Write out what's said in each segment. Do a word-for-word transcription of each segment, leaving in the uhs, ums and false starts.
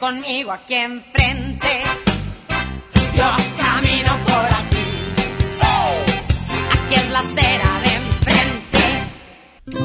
conmigo aquí enfrente. Yo camino por aquí. Sí. Aquí es la acera de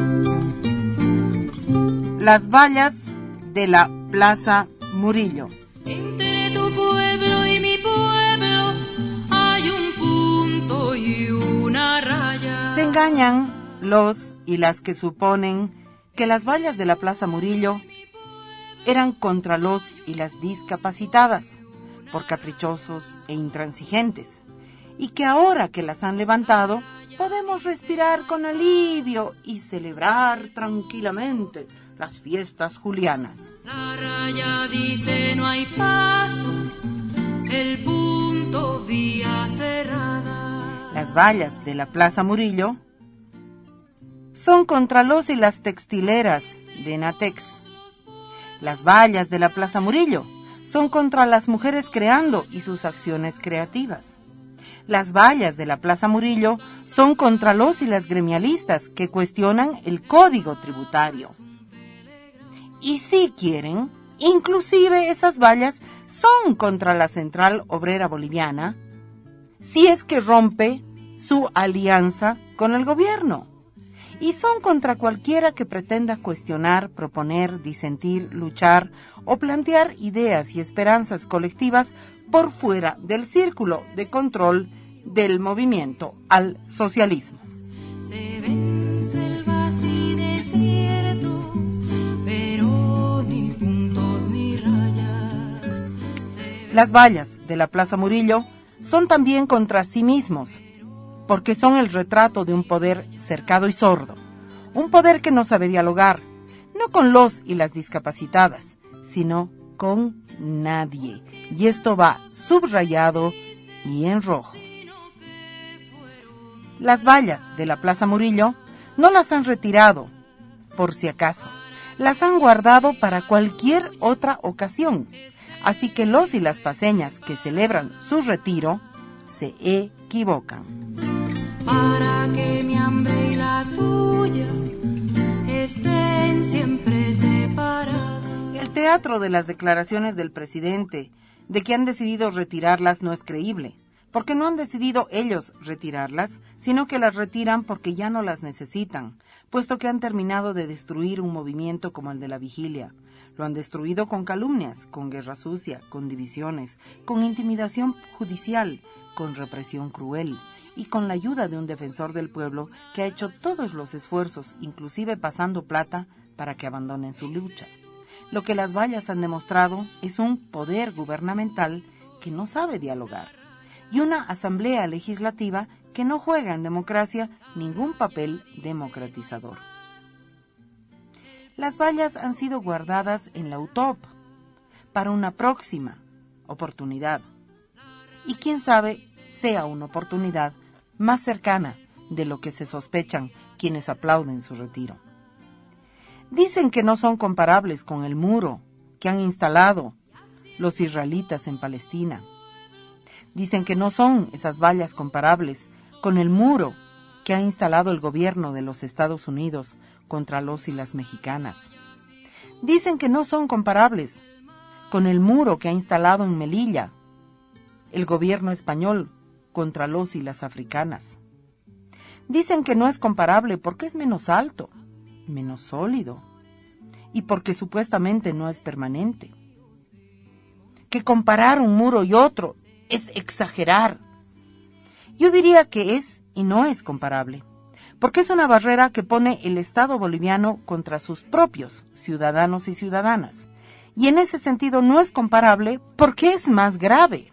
enfrente. Las vallas de la Plaza Murillo. Entre tu pueblo y mi pueblo hay un punto y una raya. Se engañan los y las que suponen que las vallas de la Plaza Murillo eran contra los y las discapacitadas, por caprichosos e intransigentes, y que ahora que las han levantado, podemos respirar con alivio y celebrar tranquilamente las fiestas julianas. La raya dice no hay paso, el punto vía cerrada. Las vallas de la Plaza Murillo son contra los y las textileras de Natex. Las vallas de la Plaza Murillo son contra las mujeres creando y sus acciones creativas. Las vallas de la Plaza Murillo son contra los y las gremialistas que cuestionan el código tributario. Y si quieren, inclusive esas vallas son contra la Central Obrera Boliviana, si es que rompe su alianza con el gobierno. Y son contra cualquiera que pretenda cuestionar, proponer, disentir, luchar o plantear ideas y esperanzas colectivas por fuera del círculo de control del movimiento al socialismo. Se ven selvas y desiertos, pero ni puntos ni rayas. Las vallas de la Plaza Murillo son también contra sí mismos, porque son el retrato de un poder cercado y sordo, un poder que no sabe dialogar, no con los y las discapacitadas, sino con nadie. Y esto va subrayado y en rojo. Las vallas de la Plaza Murillo no las han retirado, por si acaso, las han guardado para cualquier otra ocasión. Así que los y las paseñas que celebran su retiro se equivocan. Para que mi hambre y la tuya estén siempre separadas. El teatro de las declaraciones del presidente de que han decidido retirarlas no es creíble, porque no han decidido ellos retirarlas, sino que las retiran porque ya no las necesitan, puesto que han terminado de destruir un movimiento como el de la vigilia. Lo han destruido con calumnias, con guerra sucia, con divisiones, con intimidación judicial, con represión cruel y con la ayuda de un defensor del pueblo que ha hecho todos los esfuerzos, inclusive pasando plata, para que abandonen su lucha. Lo que las vallas han demostrado es un poder gubernamental que no sabe dialogar y una asamblea legislativa que no juega en democracia ningún papel democratizador. Las vallas han sido guardadas en la U T O P para una próxima oportunidad. Y quién sabe sea una oportunidad más cercana de lo que se sospechan quienes aplauden su retiro. Dicen que no son comparables con el muro que han instalado los israelitas en Palestina. Dicen que no son esas vallas comparables con el muro que ha instalado el gobierno de los Estados Unidos contra los y las mexicanas. Dicen que no son comparables con el muro que ha instalado en Melilla el gobierno español contra los y las africanas. Dicen que no es comparable porque es menos alto, menos sólido, y porque supuestamente no es permanente. Que comparar un muro y otro es exagerar. Yo diría que es y no es comparable, porque es una barrera que pone el Estado boliviano contra sus propios ciudadanos y ciudadanas, y en ese sentido no es comparable porque es más grave.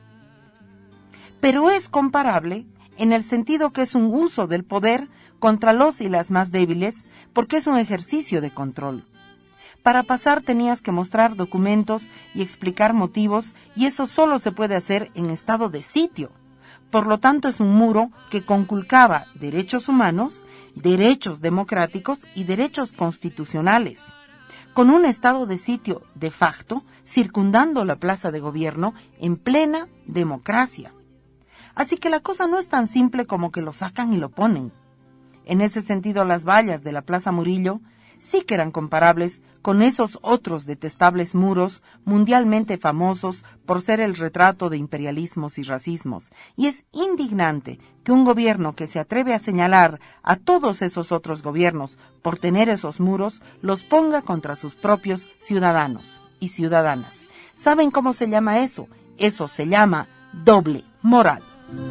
Pero es comparable en el sentido que es un uso del poder contra los y las más débiles, porque es un ejercicio de control. Para pasar tenías que mostrar documentos y explicar motivos, y eso solo se puede hacer en estado de sitio. Por lo tanto, es un muro que conculcaba derechos humanos, derechos democráticos y derechos constitucionales, con un estado de sitio de facto circundando la plaza de gobierno en plena democracia. Así que la cosa no es tan simple como que lo sacan y lo ponen. En ese sentido, las vallas de la Plaza Murillo sí que eran comparables con esos otros detestables muros mundialmente famosos por ser el retrato de imperialismos y racismos. Y es indignante que un gobierno que se atreve a señalar a todos esos otros gobiernos por tener esos muros, los ponga contra sus propios ciudadanos y ciudadanas. ¿Saben cómo se llama eso? Eso se llama doble moral.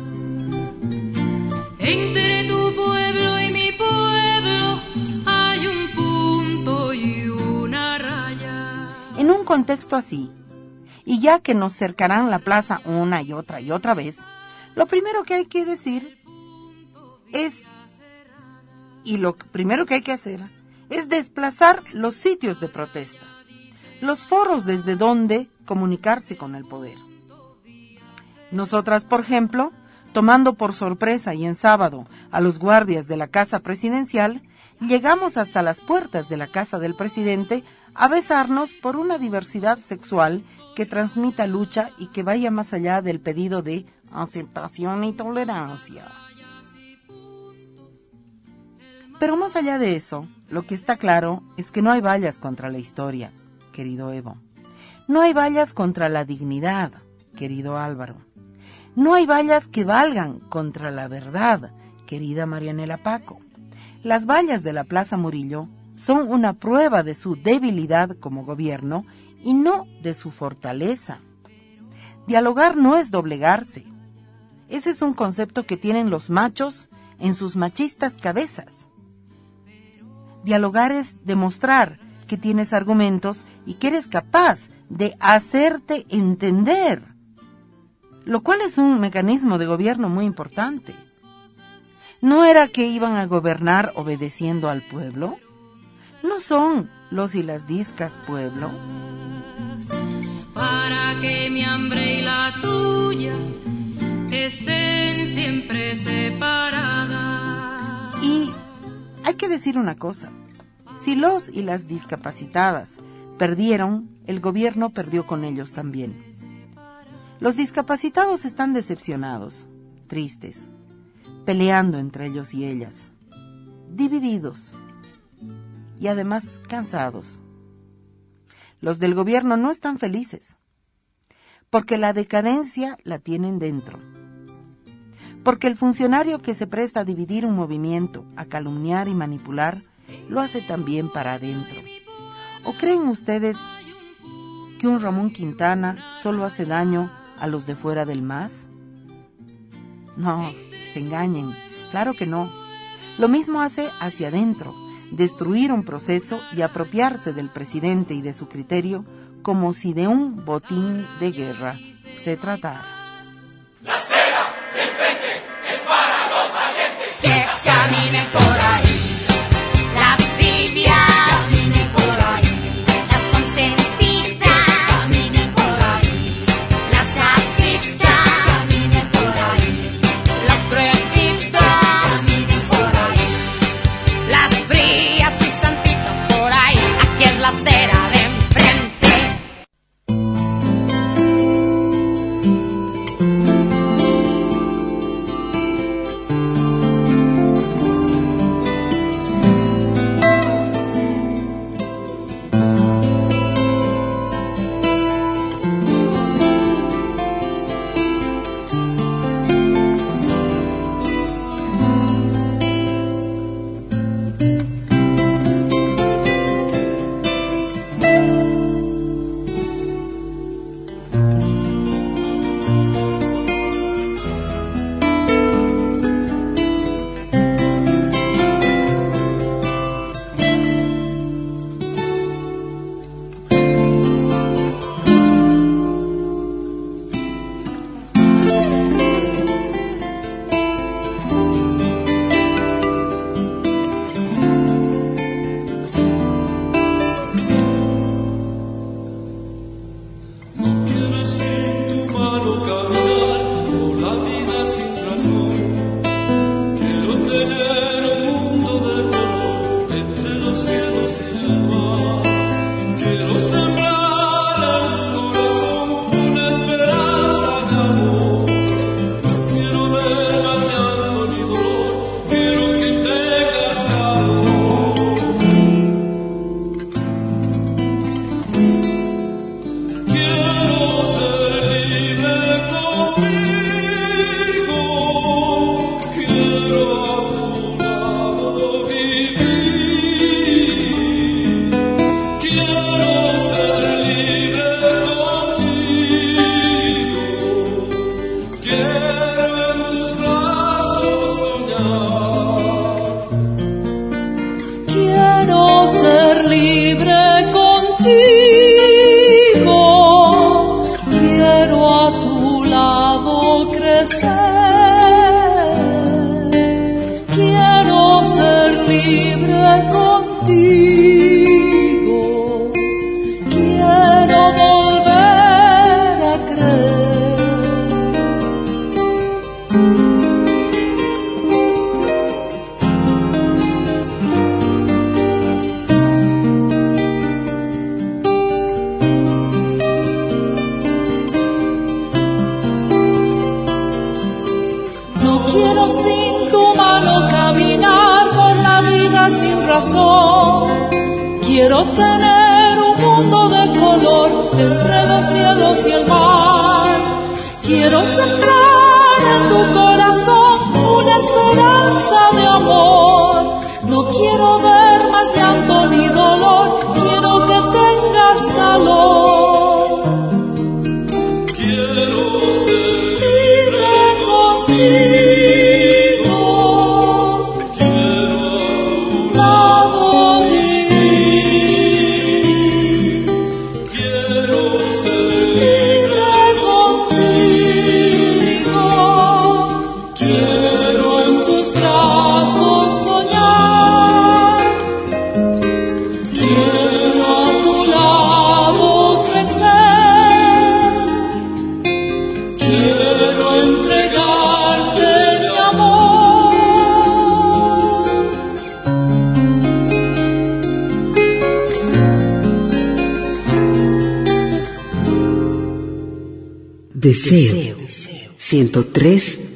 Entre tu pueblo y mi pueblo hay un punto y una raya. En un contexto así, y ya que nos cercarán la plaza una y otra y otra vez, lo primero que hay que decir es, y lo primero que hay que hacer, es desplazar los sitios de protesta, los foros desde donde comunicarse con el poder. Nosotras, por ejemplo, tomando por sorpresa y en sábado a los guardias de la casa presidencial, llegamos hasta las puertas de la casa del presidente a besarnos por una diversidad sexual que transmita lucha y que vaya más allá del pedido de aceptación y tolerancia. Pero más allá de eso, lo que está claro es que no hay vallas contra la historia, querido Evo. No hay vallas contra la dignidad, querido Álvaro. No hay vallas que valgan contra la verdad, querida Marianela Paco. Las vallas de la Plaza Murillo son una prueba de su debilidad como gobierno y no de su fortaleza. Dialogar no es doblegarse. Ese es un concepto que tienen los machos en sus machistas cabezas. Dialogar es demostrar que tienes argumentos y que eres capaz de hacerte entender, lo cual es un mecanismo de gobierno muy importante. ¿No era que iban a gobernar obedeciendo al pueblo? ¿No son los y las discas pueblo? Para que mi hambre y la tuya estén siempre separadas. Y hay que decir una cosa, si los y las discapacitadas perdieron, el gobierno perdió con ellos también. Los discapacitados están decepcionados, tristes, peleando entre ellos y ellas, divididos y además cansados. Los del gobierno no están felices, porque la decadencia la tienen dentro, porque el funcionario que se presta a dividir un movimiento, a calumniar y manipular, lo hace también para adentro. ¿O creen ustedes que un Ramón Quintana solo hace daño a los de fuera del M A S? No, se engañen, claro que no. Lo mismo hace hacia adentro, destruir un proceso y apropiarse del presidente y de su criterio como si de un botín de guerra se tratara. La acera del frente es para los valientes que caminen por ahí. Las tibias caminen por ahí. Las consentidas caminen por ahí. Las aflictas caminen por ahí. Las cruelitas caminen por ahí. Las frías y santitos por ahí. Aquí es la acera de enfrente. contigo, quiero a tu lado crecer, quiero ser libre contigo, quiero volver a creer. No quiero sin tu mano caminar por la vida sin razón. Quiero tener un mundo de color entre los cielos y el mar. Quiero sembrar en tu corazón una esperanza de amor. No quiero ver más llanto ni dolor. Quiero que tengas calor. Quiero ser libre contigo. Quiero a tu lado vivir. Quiero ser libre contigo. Quiero en tus brazos soñar. Quiero a tu lado crecer. Quiero entregarte mi amor. Deseo ciento tres